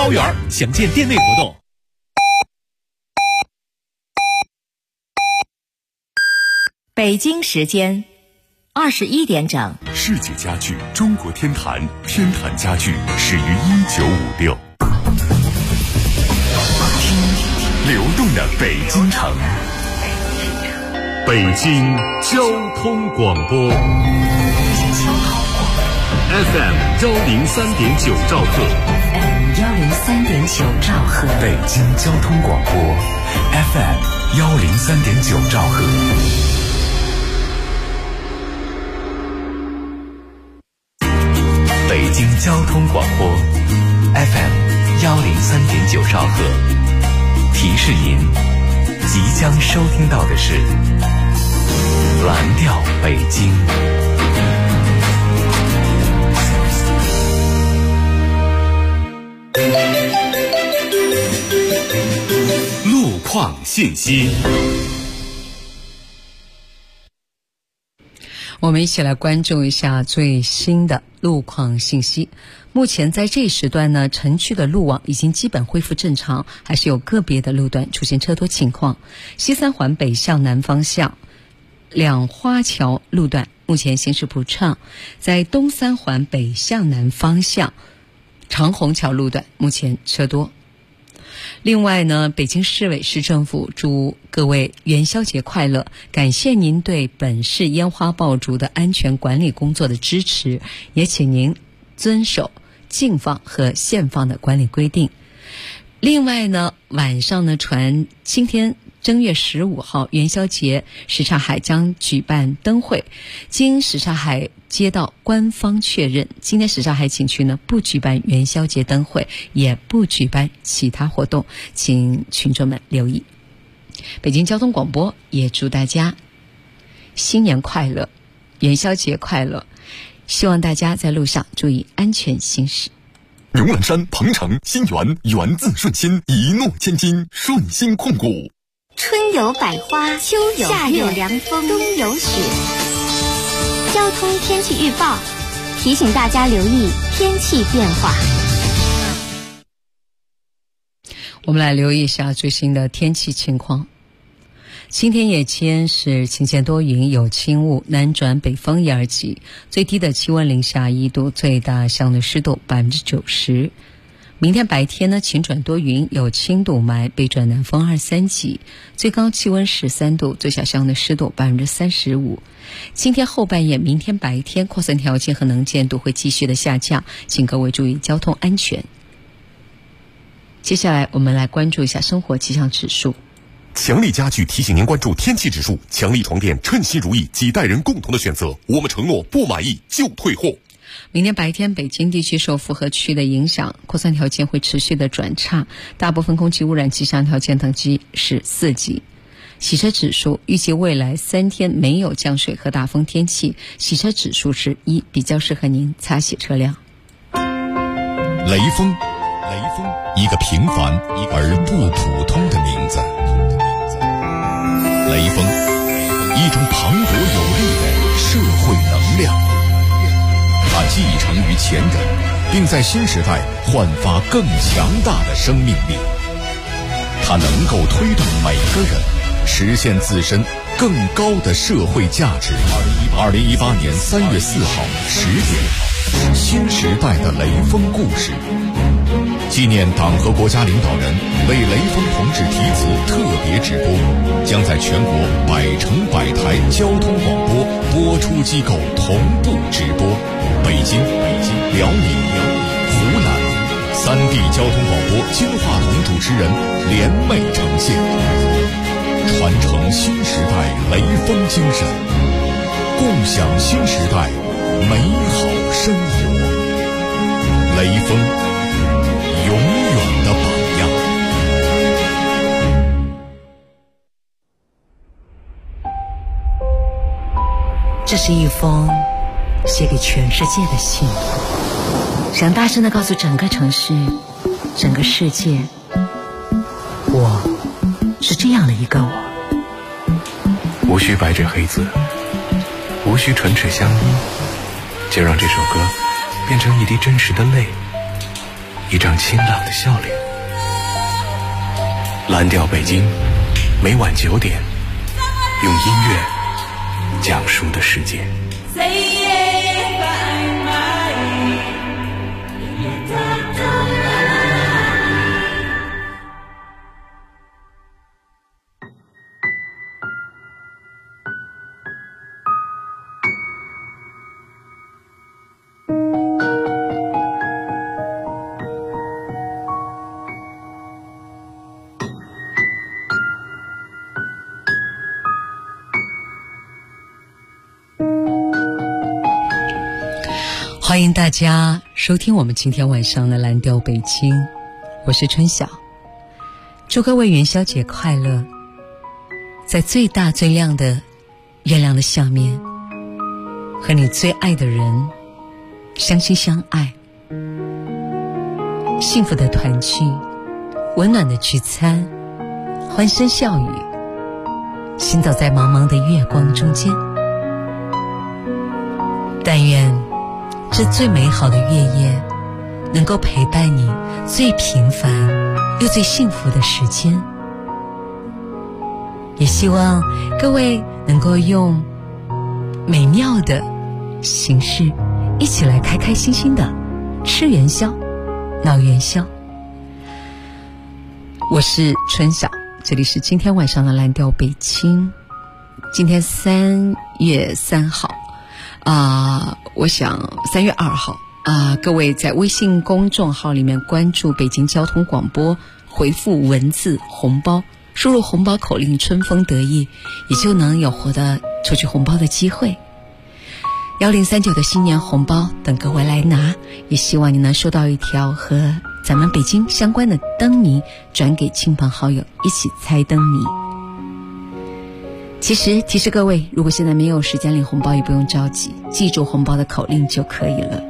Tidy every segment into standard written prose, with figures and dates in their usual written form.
包圆，详见店内活动。 北京时间21点整。 世界家具中国天坛，天坛家具始于1956。流动的北京城，北京交通广播 FM 103.9兆赫 103.9兆赫， 北京交通广播 FM 103.9兆赫。北京交通广播 FM 103.9兆赫，提示您即将收听到的是蓝调北京。路况信息， 我们一起来关注一下最新的路况信息。目前在这一时段呢，城区的路网已经基本恢复正常，还是有个别的路段出现车多情况。西三环北向南方向两花桥路段目前行驶不畅，在东三环北向南方向长虹桥路段目前车多。另外呢，北京市委市政府祝各位元宵节快乐，感谢您对本市烟花爆竹的安全管理工作的支持，也请您遵守禁放和限放的管理规定。另外呢，晚上呢传今天正月15号元宵节，什刹海将举办灯会。经什刹海街道官方确认，今天什刹海景区呢不举办元宵节灯会，也不举办其他活动，请群众们留意。北京交通广播也祝大家新年快乐，元宵节快乐，希望大家在路上注意安全行驶。 荣兰山、鹏城、新源，源自顺心，一诺千金，顺心控股。 春有百花，秋有夏有凉风，冬有雪。交通天气预报提醒大家留意天气变化。 我们来留意一下最新的天气情况。今天夜间是晴间多云，有轻雾，南转北风1、2级，最低的气温零下1度，最大相对湿度90%。明天白天呢，晴转多云，有轻度霾，北转南风2、3级，最高气温13度，最小相对湿度35%。今天后半夜、明天白天扩散条件和能见度会继续的下降，请各位注意交通安全。接下来我们来关注一下生活气象指数。 强力家具提醒您关注天气指数，强力床垫称心如意，几代人共同的选择，我们承诺不满意就退货。 明天白天北京地区受复合区的影响，扩散条件会持续的转差，大部分空气污染气象条件等级是4级。洗车指数预计未来3天没有降水和大风天气，洗车指数是1，比较适合您擦洗车辆。 雷锋，一个平凡而不普通的名字。雷锋，一种磅礴有力的社会能量。它继承于前人，并在新时代焕发更强大的生命力。它能够推动每个人实现自身更高的社会价值。2018年3月4号10点，新时代的雷锋故事，纪念党和国家领导人为雷锋同志题词特别直播，将在全国100城100台交通广播播出机构同步直播。北京、辽宁、湖南3地交通广播金话筒主持人联袂呈现，传承新时代雷锋精神，共享新时代美好生活。雷锋，永远的榜样。 这是一封写给全世界的信，想大声地告诉整个城市、整个世界，我是这样的一个我。 无需白纸黑字，无需唇齿相依，就让这首歌变成一滴真实的泪， 一张清朗的笑脸。蓝调北京，每晚9点，用音乐讲述的世界。 欢迎大家收听我们今天晚上的蓝调北京，我是春晓。祝各位元宵节快乐，在最大最亮的月亮的下面，和你最爱的人相亲相爱，幸福的团聚，温暖的聚餐，欢声笑语，行走在茫茫的月光中间。但愿这最美好的月夜能够陪伴你最平凡又最幸福的时间，也希望各位能够用美妙的形式一起来开开心心的吃元宵闹元宵。我是春晓，这里是今天晚上的蓝调北京。今天3月3号我想3月2号各位在微信公众号里面关注北京交通广播，回复文字红包，输入红包口令春风得意，也就能有获得出去红包的机会。1039的新年红包等各位来拿，也希望你能收到一条和咱们北京相关的灯谜，转给亲朋好友一起猜灯谜。其实提示各位，如果现在没有时间领红包也不用着急，记住红包的口令就可以了。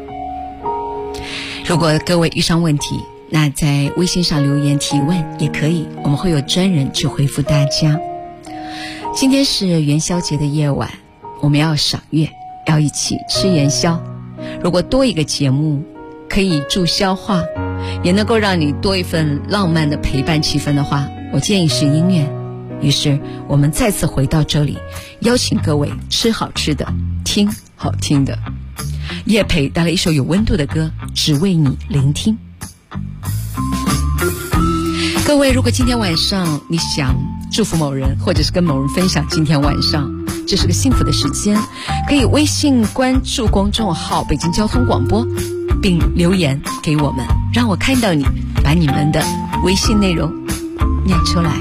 如果各位遇上问题，那在微信上留言提问也可以，我们会有专人去回复大家。今天是元宵节的夜晚，我们要赏月，要一起吃元宵。如果多一个节目可以助消化，也能够让你多一份浪漫的陪伴气氛的话，我建议是音乐。于是我们再次回到这里，邀请各位吃好吃的，听好听的。叶培带来一首有温度的歌，只为你聆听。各位，如果今天晚上你想祝福某人，或者是跟某人分享今天晚上这是个幸福的时间，可以微信关注公众号北京交通广播，并留言给我们，让我看到你，把你们的微信内容念出来。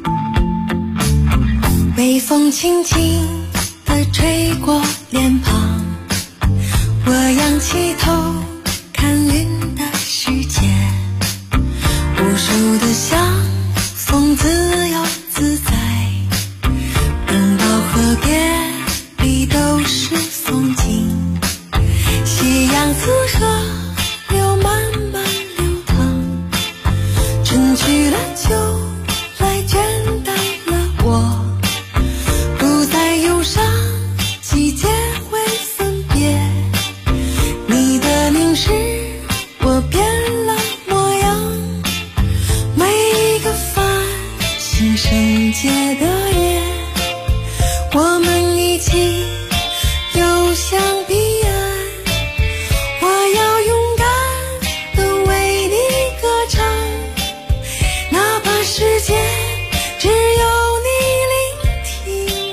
微风轻轻地吹过脸庞，我仰起头看云的世界，无数的相逢自由自在，拥抱和别离都是风景，夕阳似河流慢慢流淌，春去了秋来倦怠了我，不再忧伤，季节会分别，你的凝视我变了模样，每一个繁星圣洁的夜，我们一起游向彼岸，我要勇敢地为你歌唱，哪怕世界只有你聆听。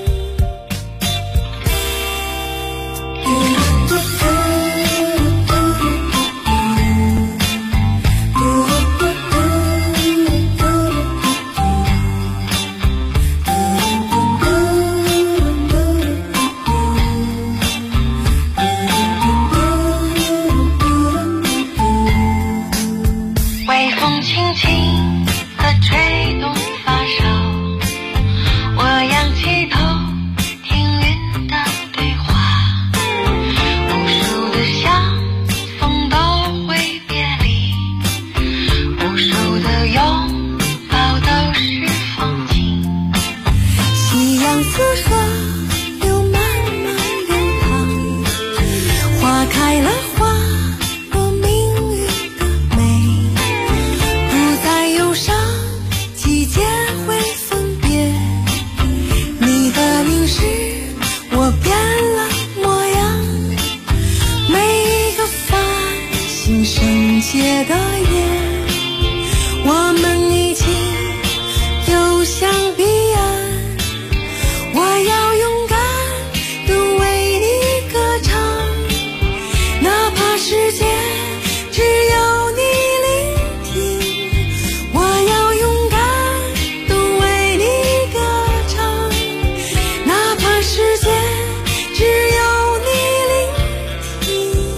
微风轻轻地吹动发梢，我仰起头听云的对话，无数的相逢都会别离，无数的拥抱都是风景，夕阳似河流慢慢流淌，花开了花落命运的美， 我们一起游向彼岸，我要勇敢地为你歌唱，哪怕世界只有你聆听，我要勇敢地为你歌唱，哪怕世界只有你聆听。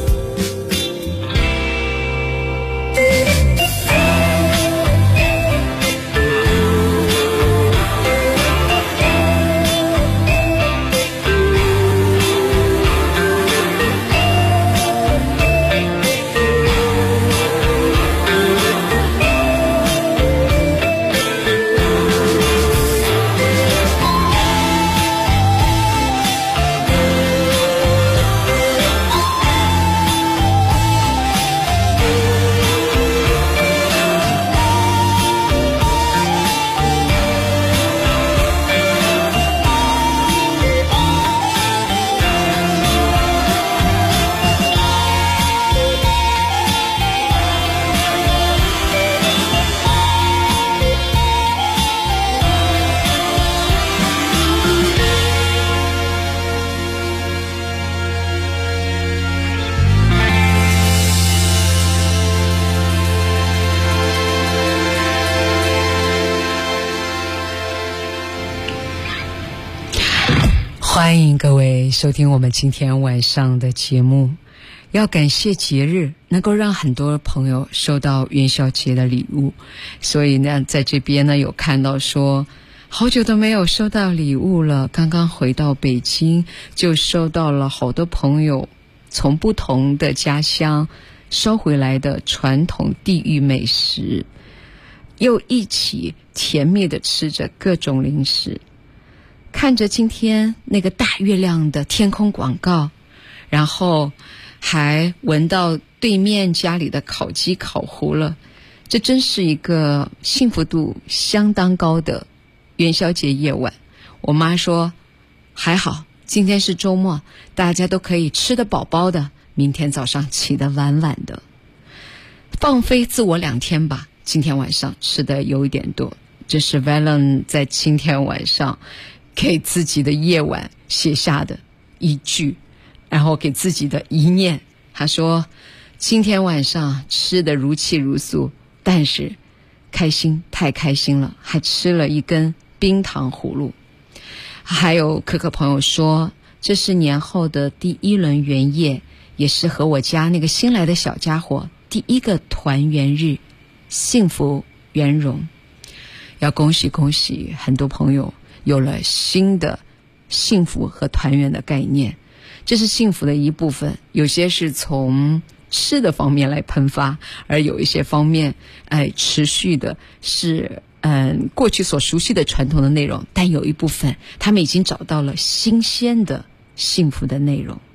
欢迎各位收听我们今天晚上的节目。要感谢节日能够让很多朋友收到元宵节的礼物，所以呢在这边呢有看到说好久都没有收到礼物了，刚刚回到北京就收到了好多朋友从不同的家乡收回来的传统地域美食，又一起甜蜜地吃着各种零食，看着今天那个大月亮的天空广告，然后还闻到对面家里的烤鸡烤糊了，这真是一个幸福度相当高的元宵节夜晚。我妈说还好今天是周末，大家都可以吃得饱饱的，明天早上起得晚晚的，放飞自我2天吧。今天晚上吃的有一点多，这是 Valen 在今天晚上给自己的夜晚写下的一句，然后给自己的一念。他说今天晚上吃的如泣如诉，但是开心，太开心了，还吃了一根冰糖葫芦。还有可可朋友说这是年后的第1轮圆夜，也是和我家那个新来的小家伙第1个团圆日，幸福圆融。要恭喜恭喜很多朋友有了新的幸福和团圆的概念，这是幸福的一部分，有些是从吃的方面来喷发，而有一些方面持续的是过去所熟悉的传统的内容，但有一部分他们已经找到了新鲜的幸福的内容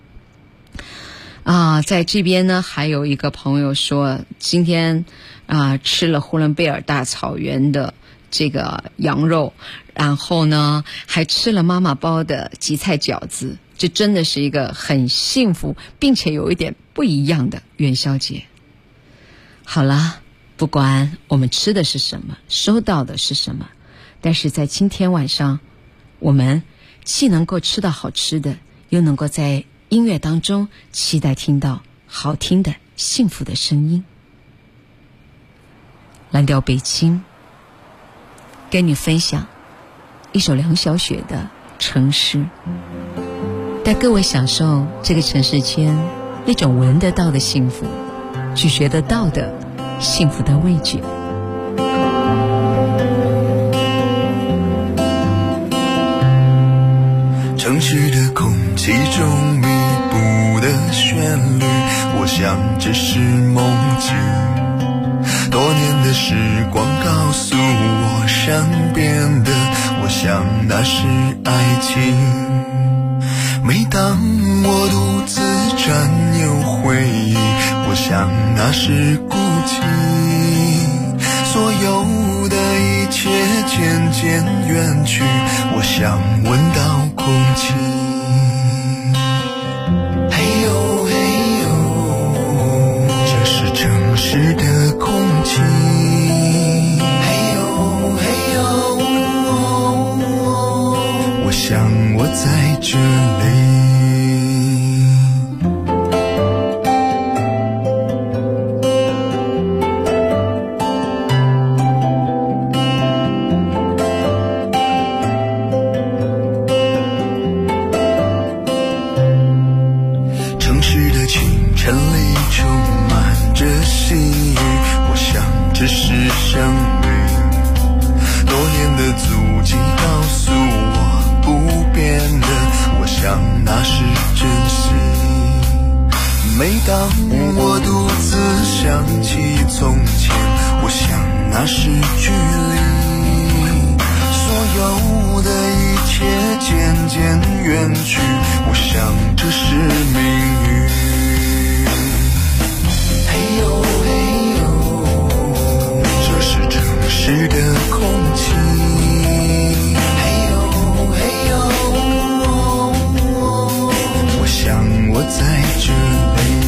在这边呢还有一个朋友说今天吃了呼伦贝尔大草原的这个羊肉，然后呢还吃了妈妈包的荠菜饺子，这真的是一个很幸福并且有一点不一样的元宵节。好了，不管我们吃的是什么，收到的是什么，但是在今天晚上我们既能够吃到好吃的，又能够在音乐当中期待听到好听的幸福的声音。蓝调北京跟你分享一首梁晓雪的城市，带各位享受这个城市间那种闻得到的幸福，去学得到的幸福的味觉。 城市的空气中弥补的旋律，我想这是梦境。多年的时光告诉我身边的，我想那是爱情。每当我独自占有回忆，我想那是孤寂。所有的一切渐渐远去，我想闻到空气。嘿呦嘿呦，这是城市的空气。 这是生命。多年的足迹告诉我不变的，我想那是真心。每当我独自想起从前，我想那是距离。所有的一切渐渐远去，我想这是命运。嘿呦嘿呦，这是城市的空气。嘿呦嘿呦，我想我在这里。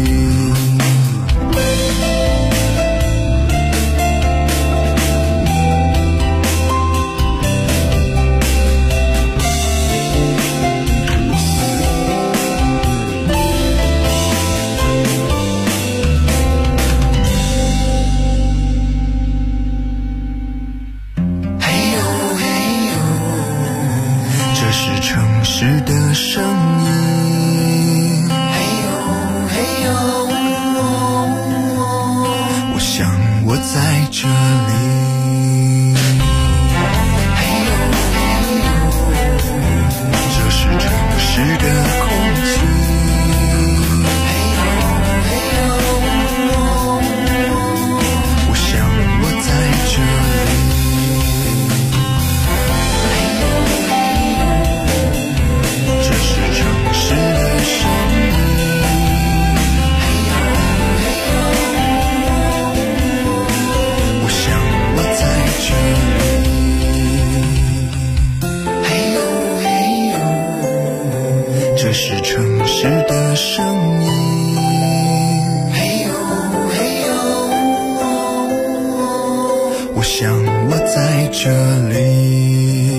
城市的声音，嘿呦嘿呦，我想我在这里。嘿呦嘿呦，这是城市的空气。嘿呦嘿呦，我想我在这里。是的声音，嘿呦嘿呦，我想我在这里。嘿呦嘿呦，这是城市的声音。嘿呦嘿呦，我想我在这里。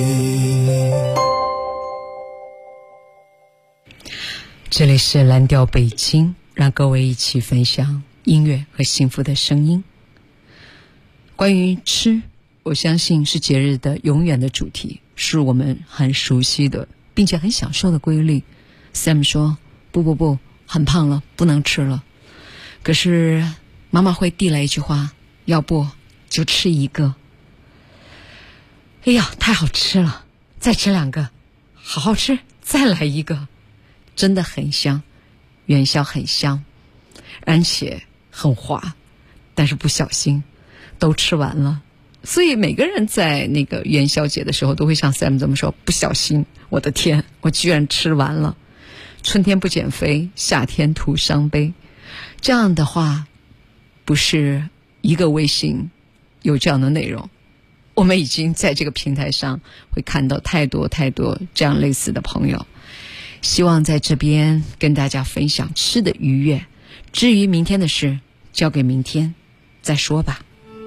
这里是蓝调北京，让各位一起分享音乐和幸福的声音。关于吃，我相信是节日的永远的主题，是我们很熟悉的并且很享受的规律。 Sam 说不，很胖了，不能吃了。可是妈妈会递来一句话，要不就吃一个。哎呀，太好吃了，再吃2个，好好吃，再来一个。真的很香，元宵很香，而且很滑，但是不小心都吃完了。所以每个人在那个元宵节的时候都会像 Sam 这么说，不小心，我的天，我居然吃完了。春天不减肥，夏天徒伤悲。这样的话不是一个微信有这样的内容，我们已经在这个平台上会看到太多这样类似的朋友。希望在这边跟大家分享吃的愉悦，至于明天的事交给明天再说吧。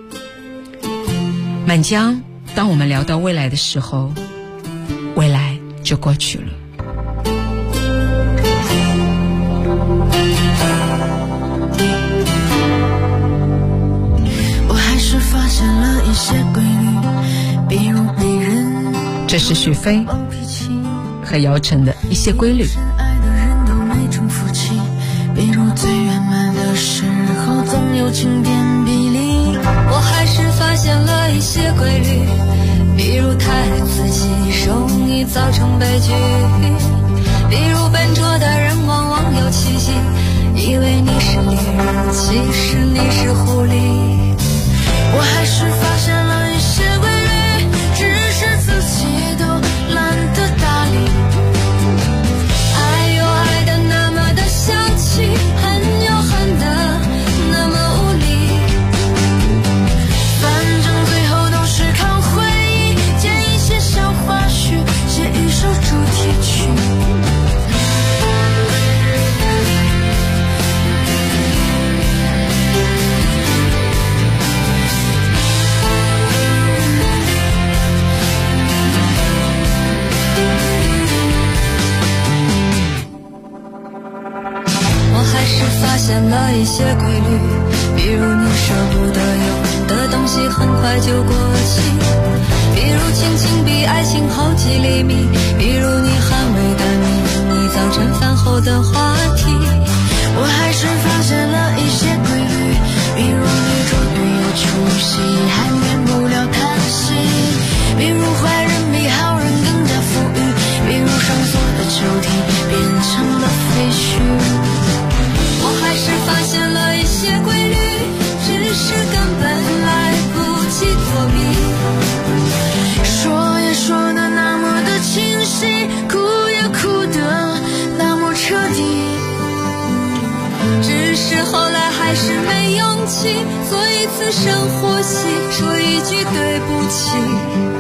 满江，当我们聊到未来的时候，未来就过去了。 我还是发现了一些规律，比如没人， 这是许飞和姚晨的一些规律。 深爱的人都没成夫妻，比如最圆满的时候总有晴天霹雳。我还是发现了一些规律，比如太自己容易造成悲剧，比如笨拙的人往往有奇迹，以为你是猎人，其实你是狐狸。我还是发现了一些规律，只是自己都懒得搭理。爱有爱的那么的小气，恨有恨的那么无力，反正最后都是靠回忆，剪一些小花絮，写一首主题曲。发现了一些规律，比如你舍不得用的东西很快就过期，比如亲情比爱情好几厘米，比如你捍卫的秘密，早晨饭后的话题。我还是发现了一些规律，比如女主女有穷做一次深呼吸，说一句对不起。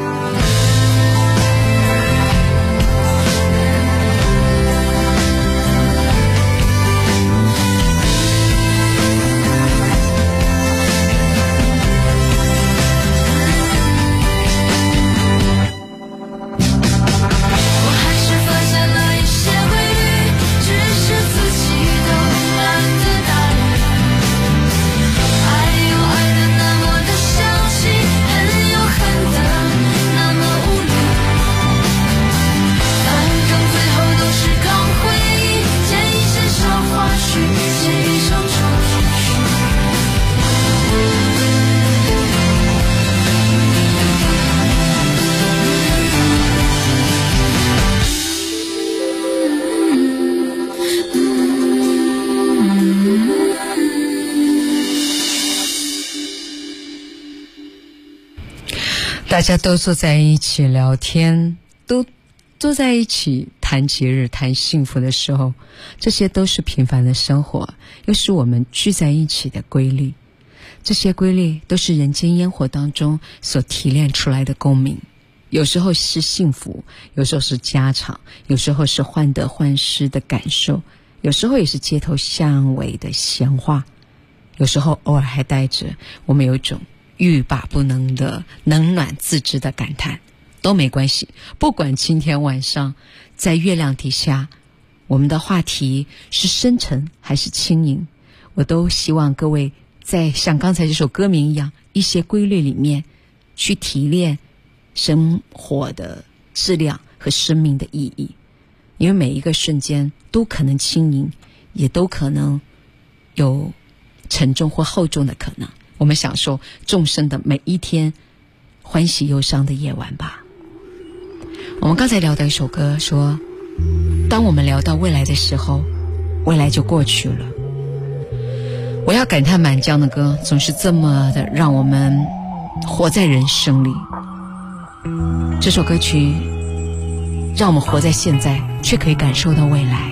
大家都坐在一起聊天，都坐在一起谈节日谈幸福的时候，这些都是平凡的生活，又是我们聚在一起的规律。这些规律都是人间烟火当中所提炼出来的共鸣，有时候是幸福，有时候是家常，有时候是患得患失的感受，有时候也是街头巷尾的闲话，有时候偶尔还带着我们有一种欲罢不能的冷暖自知的感叹，都没关系。不管今天晚上在月亮底下，我们的话题是深沉还是轻盈，我都希望各位在像刚才这首歌名一样，一些规律里面去提炼生活的质量和生命的意义。因为每一个瞬间都可能轻盈，也都可能有沉重或厚重的可能。我们享受众生的每一天欢喜忧伤的夜晚吧。我们刚才聊到一首歌，说当我们聊到未来的时候，未来就过去了。我要感叹满江的歌总是这么的让我们活在人生里。这首歌曲让我们活在现在，却可以感受到未来。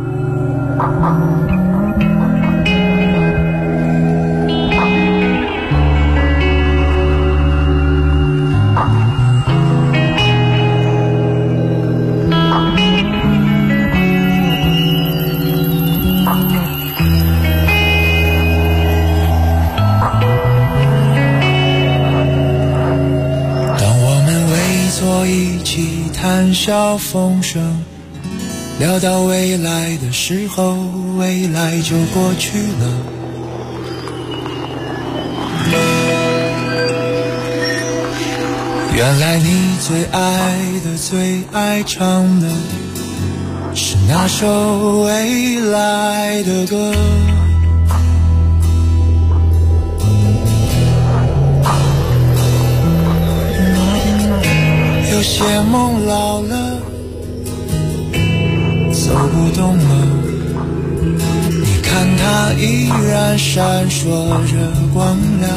谈笑风生，聊到未来的时候，未来就过去了。原来你最爱的最爱唱的是那首未来的歌。有些梦老了，走不动了，你看它依然闪烁着光亮。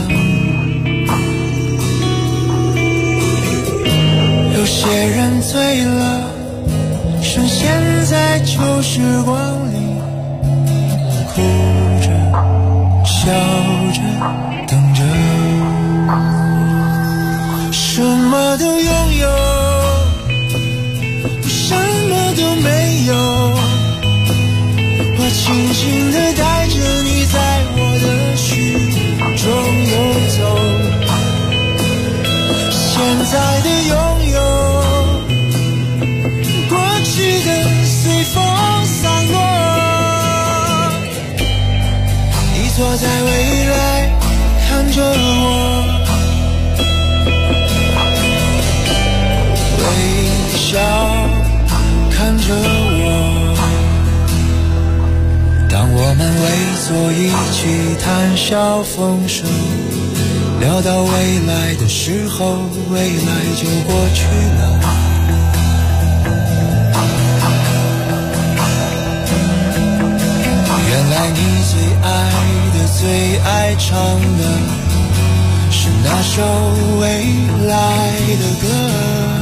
有些人醉了，深陷在旧时光里，哭着笑着等着，什么都拥有，什么都没有，我轻轻地带着你在我的虚中游走。现在的拥有，过去的随风散落，你坐在未来看着我，微笑看着我。当我们围坐一起谈笑风生，聊到未来的时候，未来就过去了。原来你最爱的最爱唱的是那首未来的歌。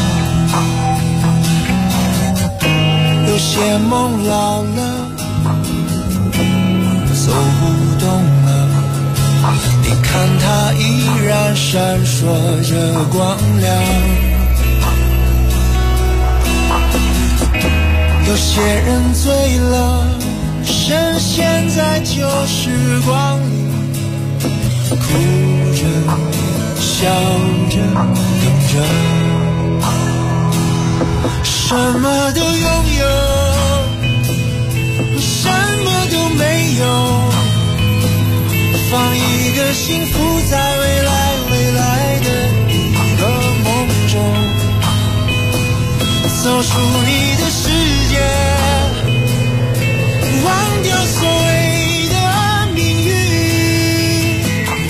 有些梦老了， 段闪烁着光亮。有些人醉了，深陷在旧时光里，哭着笑着等着，什么都拥有，什么都没有，放一个幸福在未来的一个梦中，走出你的世界，忘掉所谓的命运，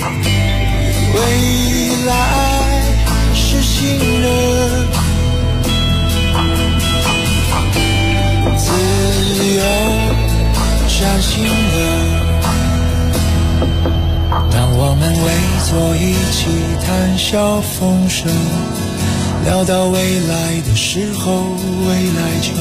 未来是新的，自由崭新的。当我们围坐一起谈笑风生，聊到未来的时候，未来就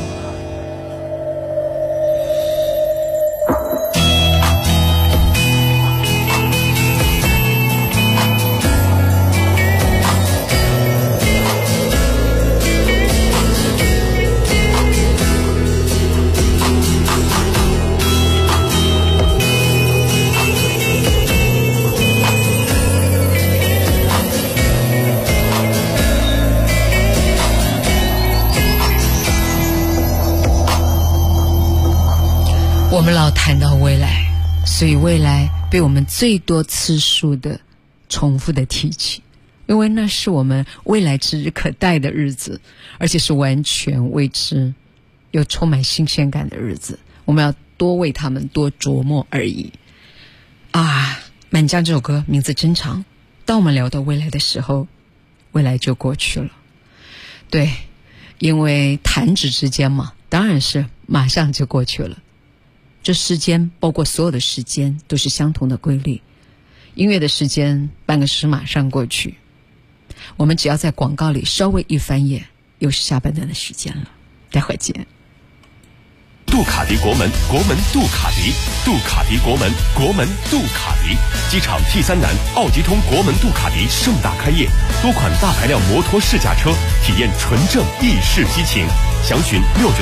我们老谈到未来，所以未来被我们最多次数的重复的提起，因为那是我们未来指日可待的日子，而且是完全未知又充满新鲜感的日子，我们要多为他们多琢磨而已啊。满江这首歌名字真长，当我们聊到未来的时候，未来就过去了。对，因为弹指之间嘛，当然是马上就过去了。这世间包括所有的时间都是相同的规律，音乐的时间半个小时马上过去，我们只要在广告里稍微一翻页，又是下半段的时间了。待会儿见。 杜卡迪国门，国门杜卡迪，杜卡迪国门，国门杜卡迪。机场 T3南奥吉通国门杜卡迪盛大开业，多款大排量摩托试驾车，体验纯正意式激情。详询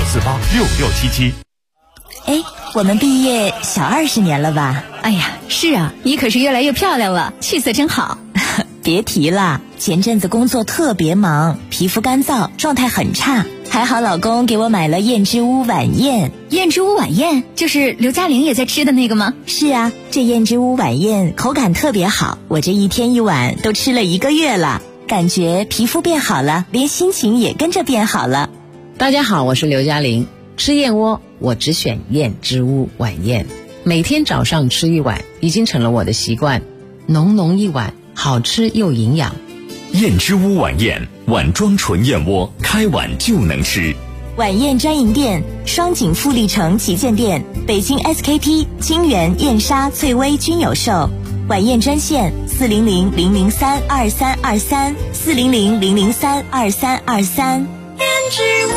69486677。 哎，我们毕业小20年了吧？ 哎呀，是啊，你可是越来越漂亮了，气色真好。 别提了，前阵子工作特别忙，皮肤干燥，状态很差，还好老公给我买了燕之屋晚宴。 燕之屋晚宴就是刘嘉玲也在吃的那个吗？ 是啊，这燕之屋晚宴口感特别好，我这一天一碗都吃了1个月了，感觉皮肤变好了，连心情也跟着变好了。 大家好，我是刘嘉玲。吃燕窝我只选燕之屋晚宴，每天早上吃一碗已经成了我的习惯，浓浓一碗，好吃又营养。 燕之屋晚宴，碗装纯燕窝，开碗就能吃。 晚宴专营店：双井富力城旗舰店、北京 SKP、清源、燕莎、翠微均有售。晚宴专线400-003-2323 400-003-2323。燕之屋。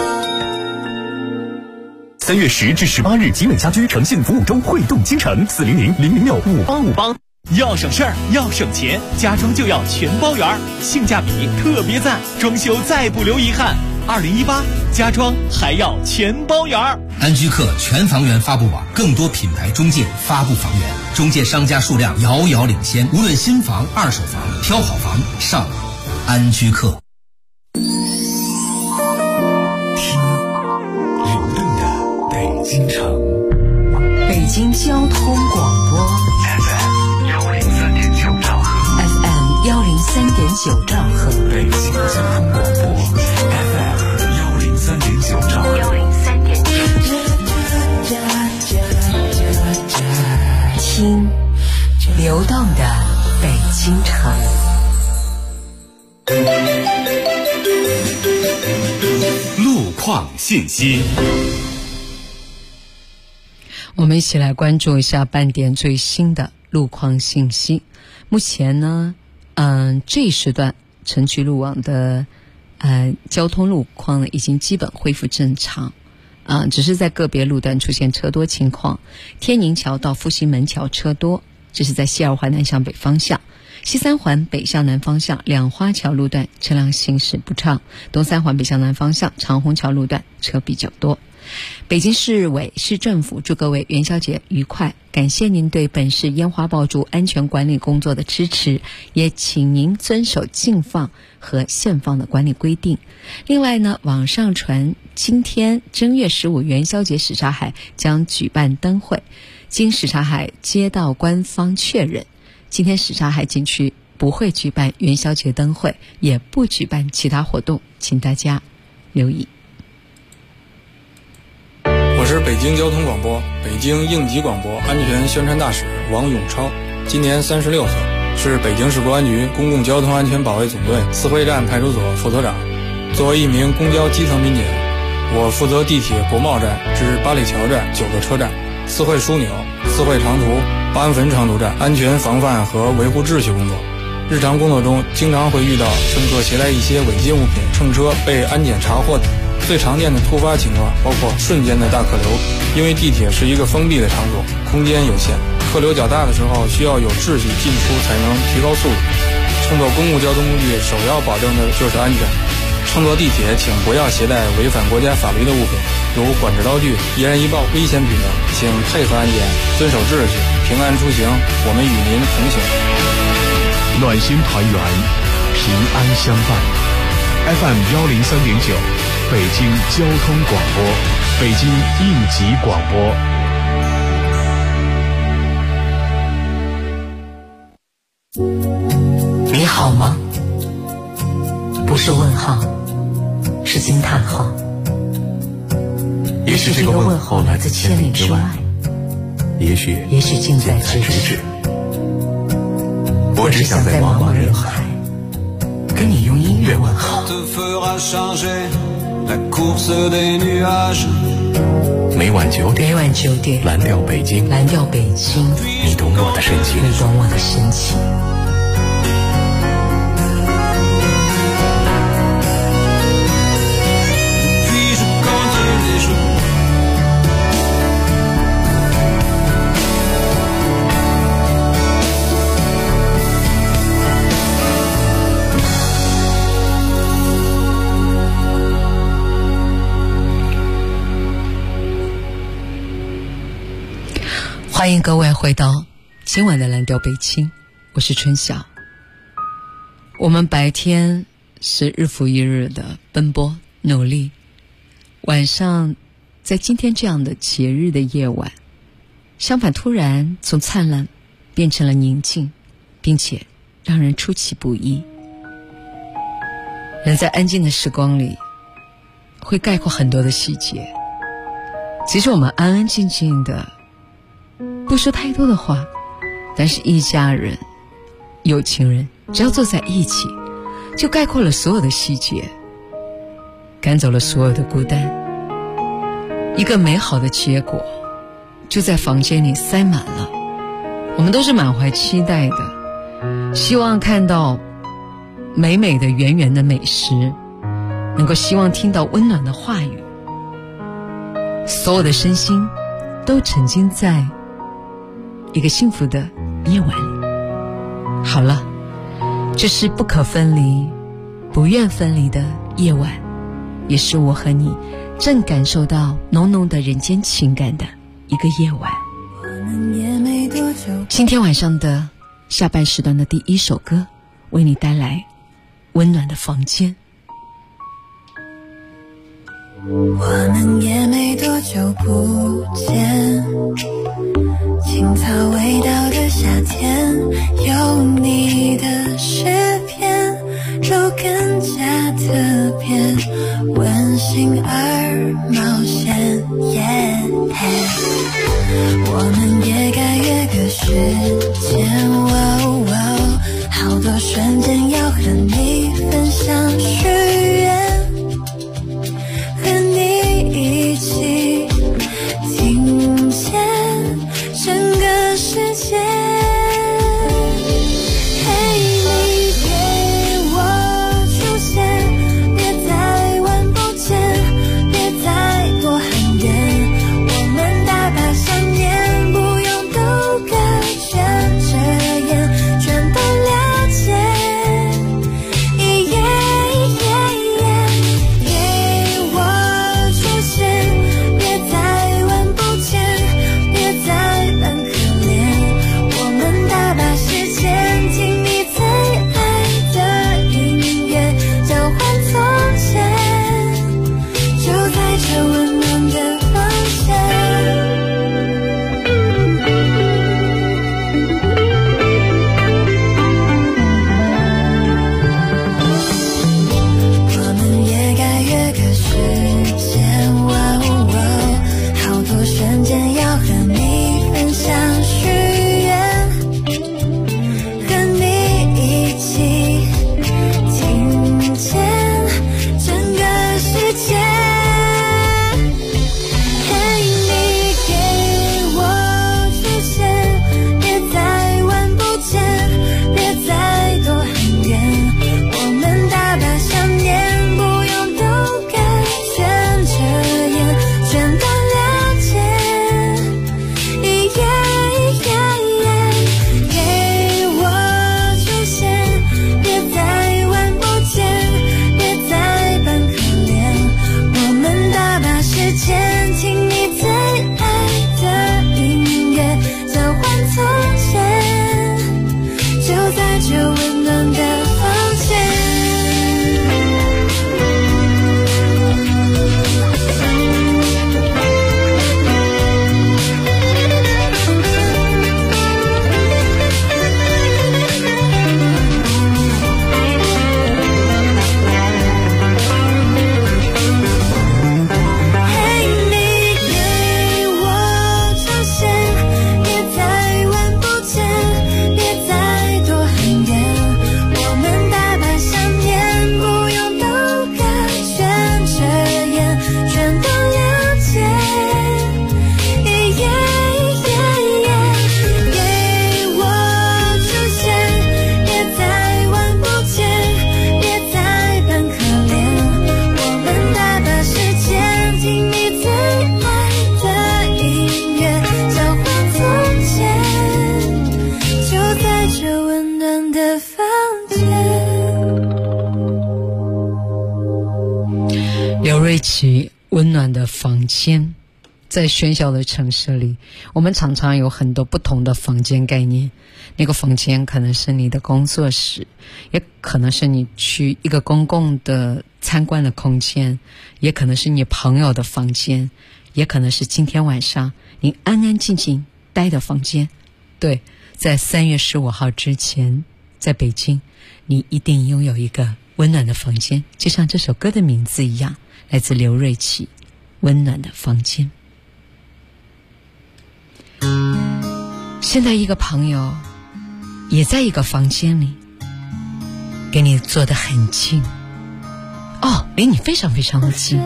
3月10至18日，集美家居诚信服务周汇动京城，400-006-5858。 要省事儿，要省钱，家装就要全包圆，性价比特别赞，装修再不留遗憾。2018家装还要全包圆。 安居客全房源发布网，更多品牌中介发布房源，中介商家数量遥遥领先。无论新房、二手房，挑好房上网安居客。 听流动的北京城， 北京交通广播 FM103.9兆赫 ，FM103.9兆赫， 北京交通广播 FM103.9兆赫听流动的北京城。 路况信息， 我们一起来关注一下半点最新的路况信息。目前呢，这一时段城区路网的交通路况呢已经基本恢复正常，只是在个别路段出现车多情况。天宁桥到复兴门桥车多， 这是在西二环南向北方向。西三环北向南方向两花桥路段车辆行驶不畅，东三环北向南方向长虹桥路段车比较多。北京市委市政府祝各位元宵节愉快，感谢您对本市烟花爆竹安全管理工作的支持，也请您遵守禁放和限放的管理规定。另外呢，网上传今天正月15元宵节什刹海将举办灯会，经什刹海街道官方确认，今天什刹海景区不会举办元宵节灯会，也不举办其他活动，请大家留意。 我是北京交通广播、北京应急广播安全宣传大使王永超，今年36岁，是北京市公安局公共交通安全保卫总队四惠站派出所副所长。作为一名公交基层民警，我负责地铁国贸站至八里桥站9个车站、四惠枢纽、四惠长途、八安汾长途站安全防范和维护秩序工作。日常工作中经常会遇到乘客携带一些违禁物品乘车被安检查获。最常见的突发情况包括瞬间的大客流，因为地铁是一个封闭的场所，空间有限，客流较大的时候需要有秩序进出才能提高速度。乘坐公共交通工具首要保证的就是安全。乘坐地铁请不要携带违反国家法律的物品，如管制刀具、易燃易爆、危险品等，请配合安检，遵守秩序，平安出行，我们与您同行。 暖心团圆，平安相伴。FM 103.9，北京交通广播，北京应急广播。 你好吗？不是问号，是惊叹号。也许这个问候来自千里之外，也许近在咫尺。我只想在茫茫人海跟你用音乐问好。 每晚9点，蓝调北京，你懂我的深情。 欢迎各位回到今晚的蓝调北京，我是春晓。我们白天是日复一日的奔波努力，晚上在今天这样的节日的夜晚，相反突然从灿烂变成了宁静，并且让人出其不意。人在安静的时光里会概括很多的细节，其实我们安安静静的不说太多的话，但是一家人有情人只要坐在一起，就概括了所有的细节，赶走了所有的孤单，一个美好的结果就在房间里塞满了。我们都是满怀期待的，希望看到美美的圆圆的美食，能够希望听到温暖的话语，所有的身心都沉浸在一个幸福的夜晚里。好了，这是不可分离、不愿分离的夜晚，也是我和你正感受到浓浓的人间情感的一个夜晚。今天晚上的下半时段的第一首歌，为你带来温暖的房间。 我们也没多久不见，青草味道的夏天，有你的诗篇，就更加特别，温馨而冒险。我们也该约个时间，好多瞬间要和你分享许愿，和你一起听见整个世界。嘿，你给我出现，别再问不见，别再多寒暄，我们大把想念，不用兜个圈圈。 起温暖的房间。在喧嚣的城市里，我们常常有很多不同的房间概念。那个房间可能是你的工作室，也可能是你去一个公共的参观的空间，也可能是你朋友的房间，也可能是今天晚上你安安静静待的房间。对，在3月15号之前，在北京，你一定拥有一个温暖的房间，就像这首歌的名字一样，来自刘瑞琦，温暖的房间。现在一个朋友也在一个房间里，跟你坐得很近，哦，离你非常非常的近，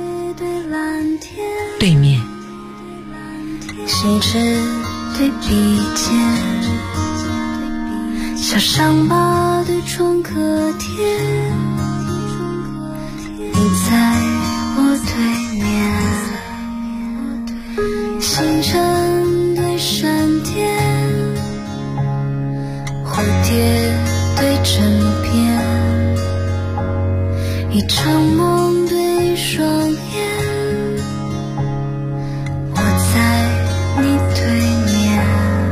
对面信纸对笔尖，小伤疤对创可贴，你在我对面，星辰对闪电，蝴蝶对枕边，一场梦对一双眼，我在你对面，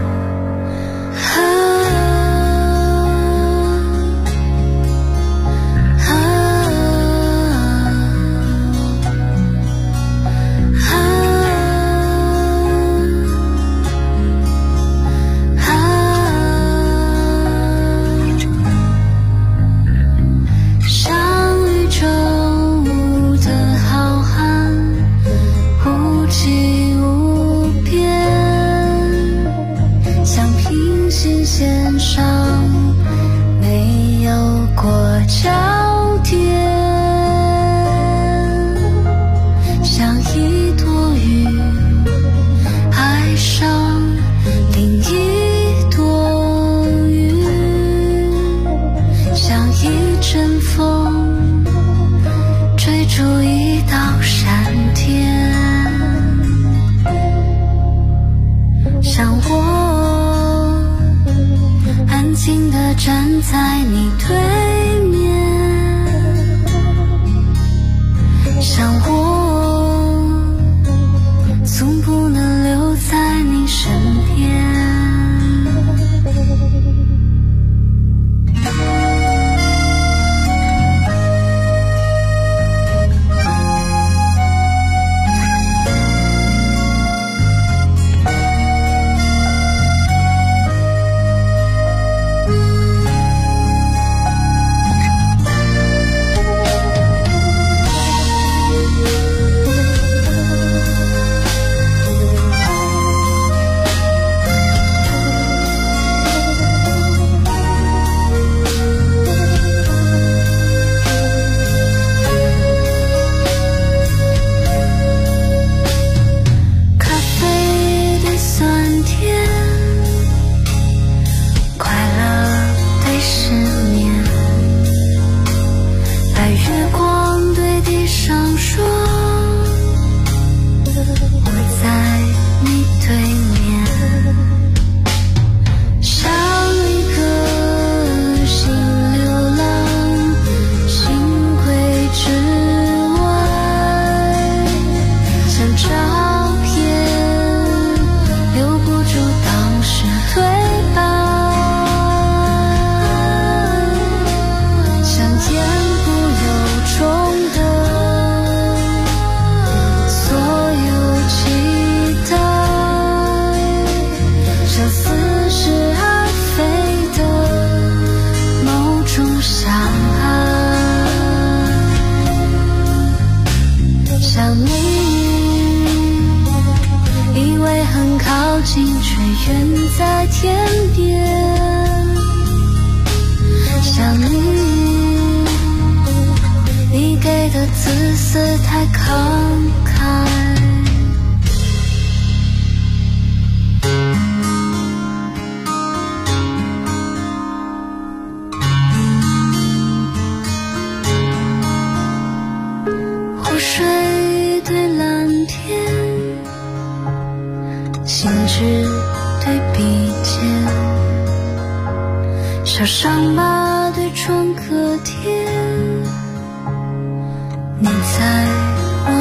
站在你对面，像我总不能留在你身边。小伤疤对创可贴，你在我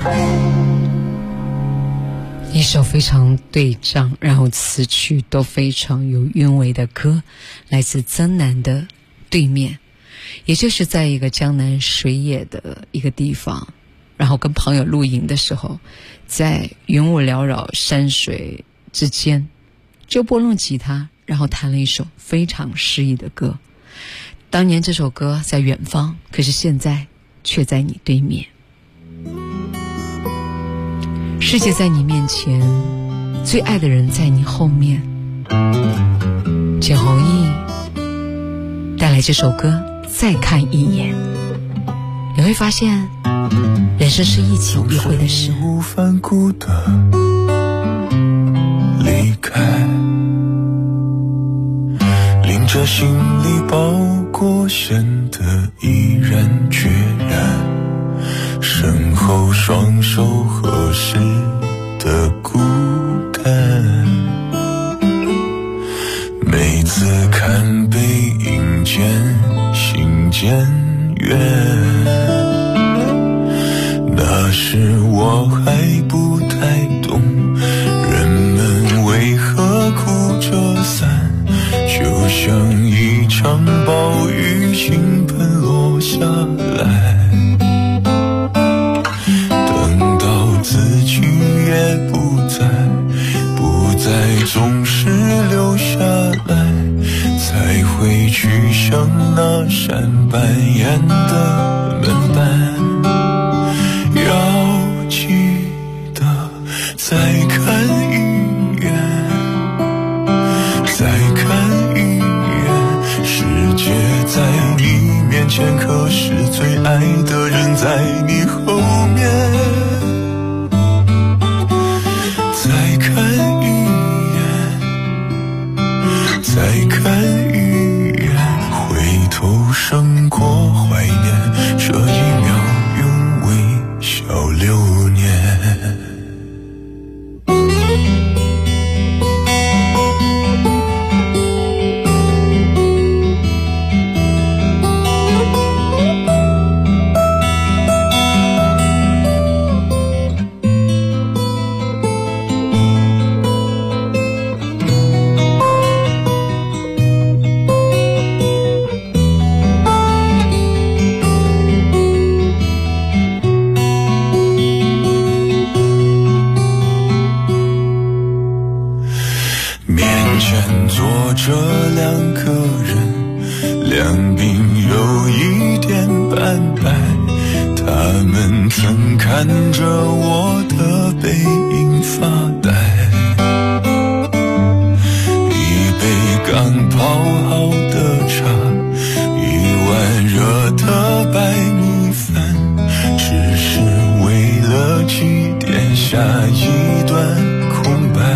一首非常对仗，然后词曲都非常有韵味的歌，来自曾南的《对面》，也就是在一个江南水野的一个地方，然后跟朋友露营的时候，在云雾缭绕山水之间，就拨弄吉他，然后弹了一首非常诗意的歌。当年这首歌在远方，可是现在却在你对面。世界在你面前，最爱的人在你后面。简弘毅带来这首歌《再看一眼》，你会发现人生是一起一回的事。 义无反顾的离开，拎着行李包裹显得毅然决然，身后双手合十的孤单，每次看背影渐行渐远，那时我还不太懂人们为何哭着散，就像一场暴雨倾盆落下来，自己也不再总是留下来，才会去向那扇半掩的门板，要记得再看一眼，再看一眼，世界在你面前，可是最爱的人在你后面，再看一眼，再看一眼，回头胜过怀念，这一秒永微笑流年。这两个人，两鬓有一点斑白，他们曾看着我的背影发呆，一杯刚泡好的茶，一碗热的白米饭，只是为了祭奠下一段空白，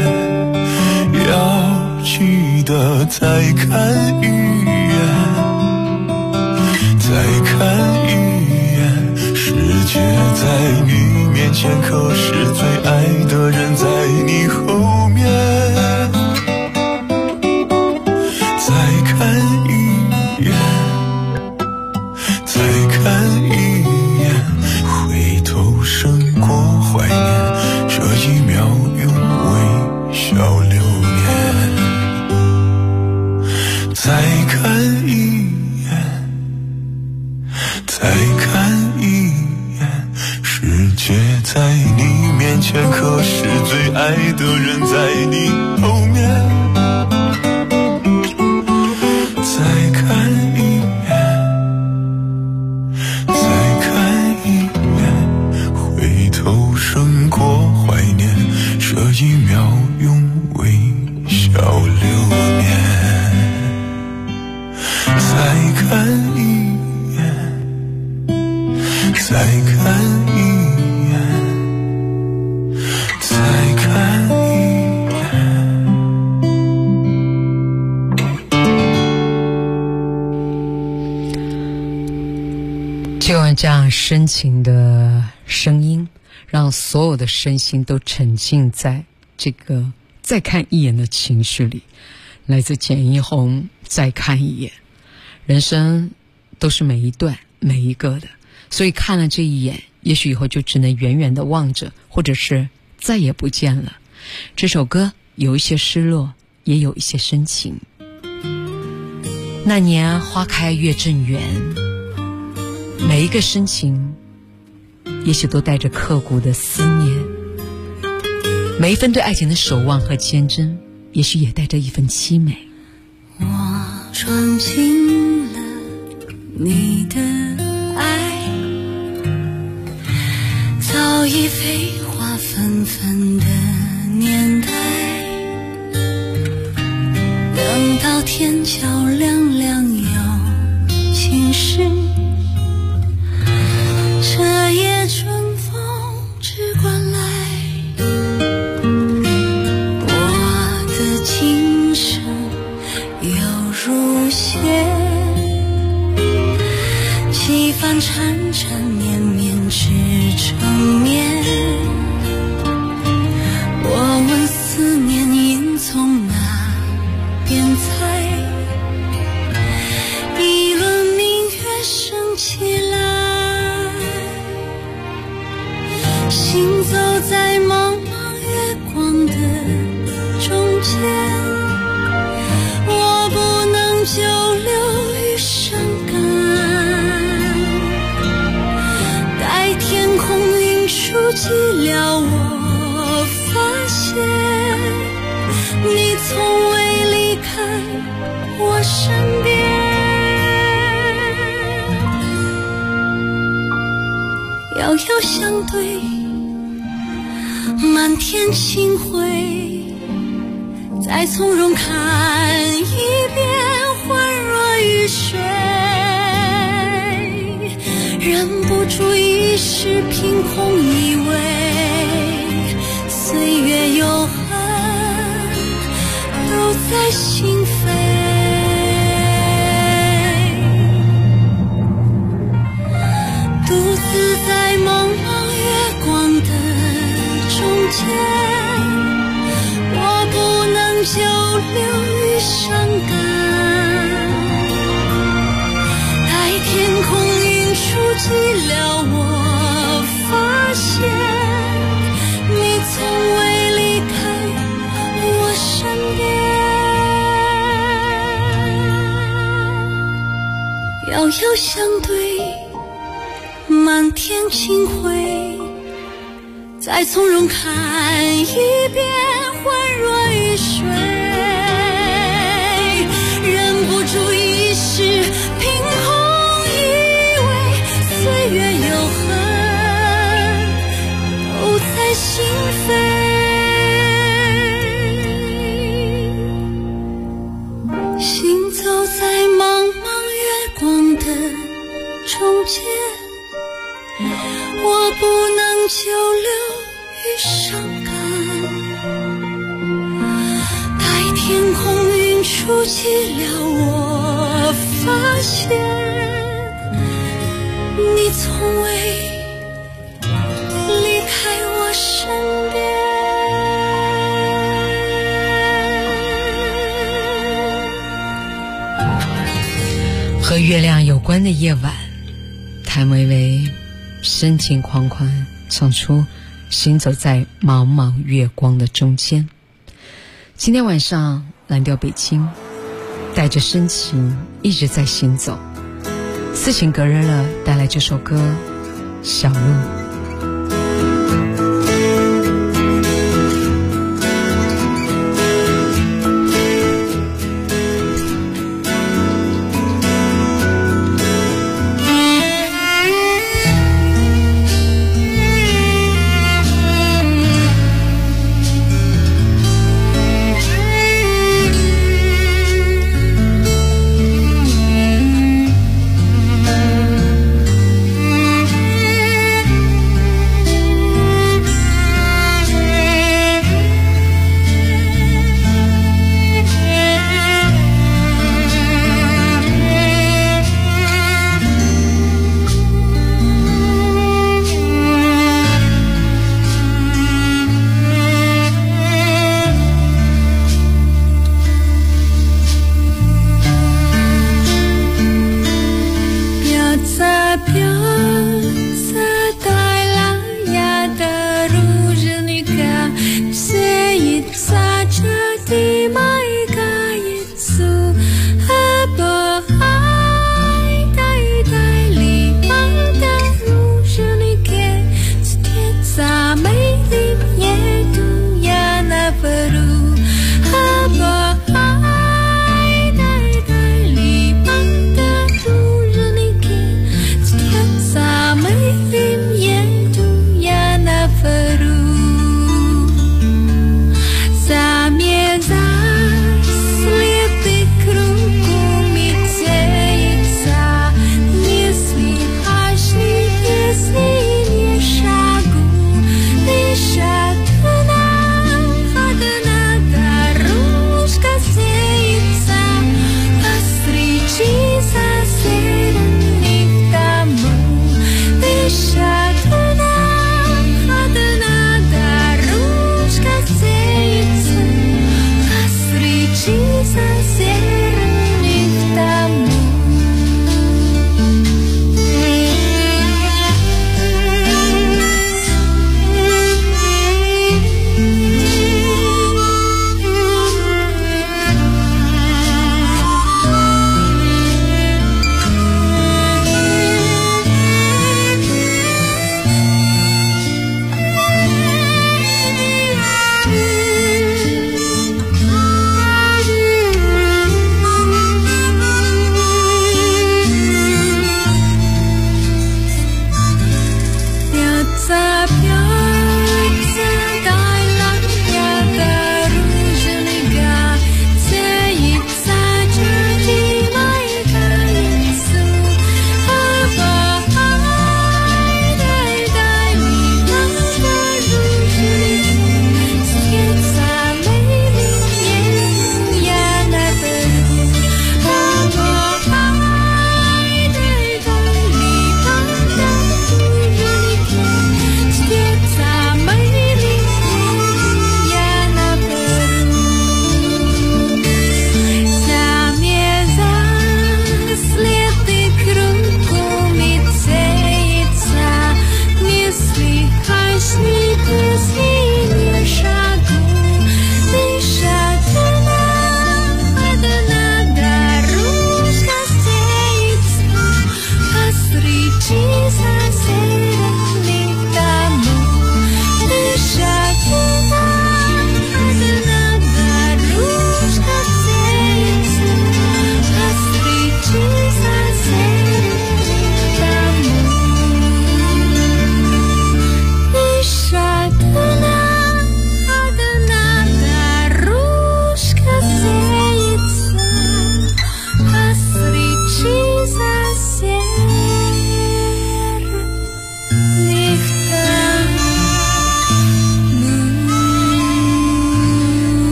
记得再看一眼，再看一眼，世界在你面前，可是最爱的人在你后面，再看一眼，再看一眼，回头胜过怀念，这一秒永微笑流年，再看一眼，再看一眼，世界在你面前，可是最爱的人在你后面，再看一眼，再看一眼，回头胜过怀念，这一秒永微笑流年，再看一眼，再看一眼，再看一眼。 就用这样深情的声音，让所有的身心都沉浸在这个再看一眼的情绪里。来自简一红，再看一眼。人生都是每一段每一个的， 所以看了这一眼，也许以后就只能远远地望着，或者是再也不见了。这首歌有一些失落，也有一些深情。那年花开月正圆，每一个深情也许都带着刻骨的思念，每一份对爱情的守望和坚贞，也许也带着一份凄美。 我闯进了你的爱，早已飞花纷纷的年代，等到天桥亮亮有晴时，这夜春风只管来，我的今生犹如血，几番缠缠绵绵只成眠。我问思念应从哪边猜，一轮明月升起来，行走在茫茫月光的中间，我不能久留于伤感，待天空云舒寂寥，我发现你从未离开我身边。遥遥相对，满天星辉，再从容看一遍，恍若雨水，忍不住一时凭空以为岁月有痕都在心扉，独自在茫茫月光的中间，我不能久留于伤感，待天空云舒寂寥，我发现你从未离开我身边。遥遥相对，满天星辉，再从容看一遍，恍若雨水，忍不住一时凭空以为岁月有痕都在心扉，行走在茫茫月光的中间，我不能久留于伤感，待天空云舒寂寥，我发现你从未离开我身边。 和月亮有关的夜晚，谭维维深情款款唱出行走在茫茫月光的中间。今天晚上蓝调北京带着深情一直在行走，斯琴格日乐带来这首歌《小路》。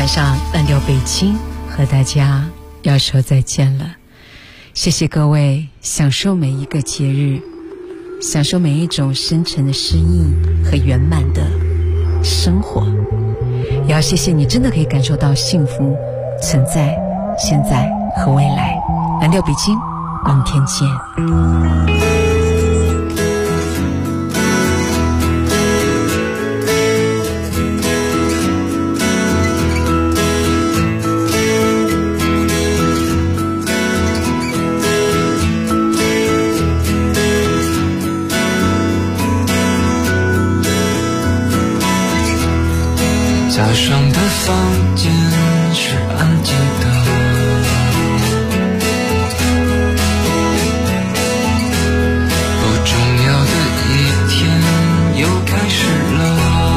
晚上蓝调北京和大家要说再见了。谢谢各位，享受每一个节日，享受每一种深沉的诗意和圆满的生活。也要谢谢你真的可以感受到幸福存在现在和未来。蓝调北京，我们明天见。 假装的房间是安静的，不重要的一天又开始了。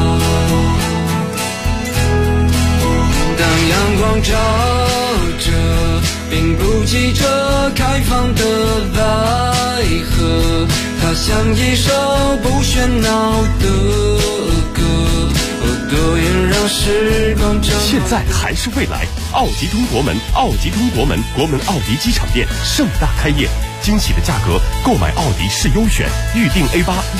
当阳光照着，并不急着开放的百合，它像一首不喧闹的歌。多远让时光正现在还是未来，奥迪通国门，奥迪通国门，国门奥迪机场店盛大开业，惊喜的价格，购买奥迪是优选，预定 A8